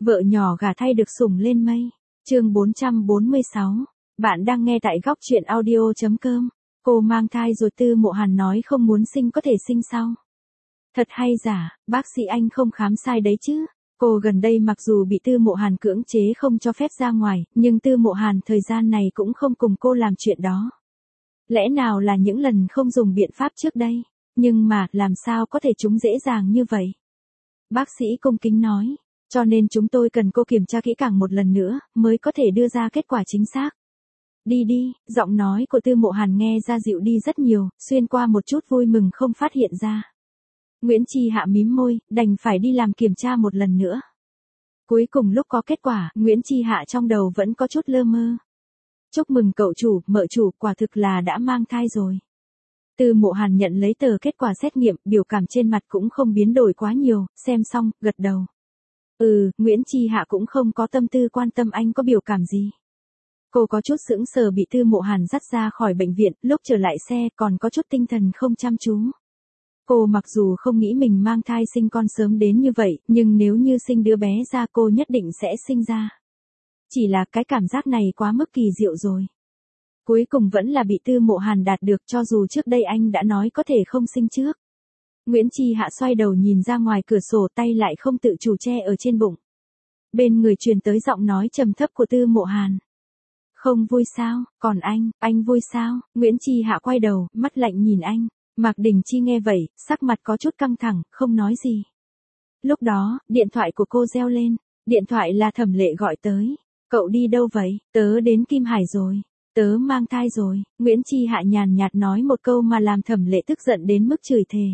Vợ nhỏ gả thay được sủng lên mây. Chương 446. Bạn đang nghe tại góc truyện audio.com. Cô mang thai rồi Tư Mộ Hàn nói không muốn sinh có thể sinh sau. Thật hay giả, bác sĩ anh không khám sai đấy chứ. Cô gần đây mặc dù bị Tư Mộ Hàn cưỡng chế không cho phép ra ngoài, nhưng Tư Mộ Hàn thời gian này cũng không cùng cô làm chuyện đó. Lẽ nào là những lần không dùng biện pháp trước đây? Nhưng mà, làm sao có thể chúng dễ dàng như vậy? Bác sĩ cung kính nói. Cho nên chúng tôi cần cô kiểm tra kỹ càng một lần nữa, mới có thể đưa ra kết quả chính xác. Đi đi, giọng nói của Tư Mộ Hàn nghe ra dịu đi rất nhiều, xuyên qua một chút vui mừng không phát hiện ra. Nguyễn Chi Hạ mím môi, đành phải đi làm kiểm tra một lần nữa. Cuối cùng lúc có kết quả, Nguyễn Chi Hạ trong đầu vẫn có chút lơ mơ. Chúc mừng cậu chủ, mợ chủ, quả thực là đã mang thai rồi. Tư Mộ Hàn nhận lấy tờ kết quả xét nghiệm, biểu cảm trên mặt cũng không biến đổi quá nhiều, xem xong, gật đầu. Nguyễn Chi Hạ cũng không có tâm tư quan tâm anh có biểu cảm gì. Cô có chút sững sờ bị Tư Mộ Hàn dắt ra khỏi bệnh viện, lúc trở lại xe còn có chút tinh thần không chăm chú. Cô mặc dù không nghĩ mình mang thai sinh con sớm đến như vậy, nhưng nếu như sinh đứa bé ra cô nhất định sẽ sinh ra. Chỉ là cái cảm giác này quá mức kỳ diệu rồi. Cuối cùng vẫn là bị Tư Mộ Hàn đạt được cho dù trước đây anh đã nói có thể không sinh trước. Nguyễn Chi Hạ xoay đầu nhìn ra ngoài cửa sổ, tay lại không tự chủ che ở trên bụng. Bên người truyền tới giọng nói trầm thấp của Tư Mộ Hàn. Không vui sao, còn anh vui sao? Nguyễn Chi Hạ quay đầu, mắt lạnh nhìn anh. Mạc Đình Chi nghe vậy, sắc mặt có chút căng thẳng, không nói gì. Lúc đó, điện thoại của cô reo lên. Điện thoại là Thẩm Lệ gọi tới. Cậu đi đâu vậy? Tớ đến Kim Hải rồi. Tớ mang thai rồi. Nguyễn Chi Hạ nhàn nhạt nói một câu mà làm Thẩm Lệ tức giận đến mức chửi thề.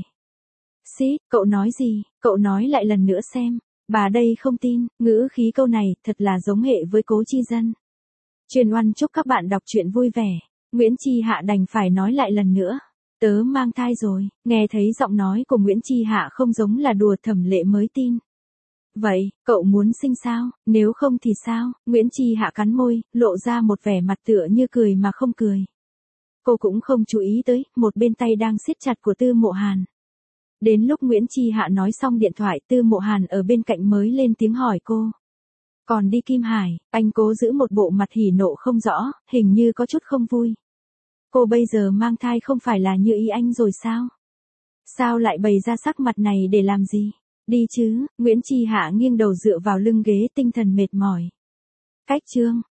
Cậu nói gì? Cậu nói lại lần nữa xem. Bà đây không tin, ngữ khí câu này thật là giống hệ với Cố Chi Dân. Truyền Oan chúc các bạn đọc truyện vui vẻ. Nguyễn Chi Hạ đành phải nói lại lần nữa. Tớ mang thai rồi, nghe thấy giọng nói của Nguyễn Chi Hạ không giống là đùa, Thẩm Lệ mới tin. Vậy, cậu muốn sinh sao? Nếu không thì sao? Nguyễn Chi Hạ cắn môi, lộ ra một vẻ mặt tựa như cười mà không cười. Cô cũng không chú ý tới, một bên tay đang siết chặt của Tư Mộ Hàn. Đến lúc Nguyễn Chi Hạ nói xong điện thoại, Tư Mộ Hàn ở bên cạnh mới lên tiếng hỏi cô. Còn đi Kim Hải, anh cố giữ một bộ mặt hỉ nộ không rõ, hình như có chút không vui. Cô bây giờ mang thai không phải là như ý anh rồi sao? Sao lại bày ra sắc mặt này để làm gì? Đi chứ, Nguyễn Chi Hạ nghiêng đầu dựa vào lưng ghế, tinh thần mệt mỏi. Cách chương.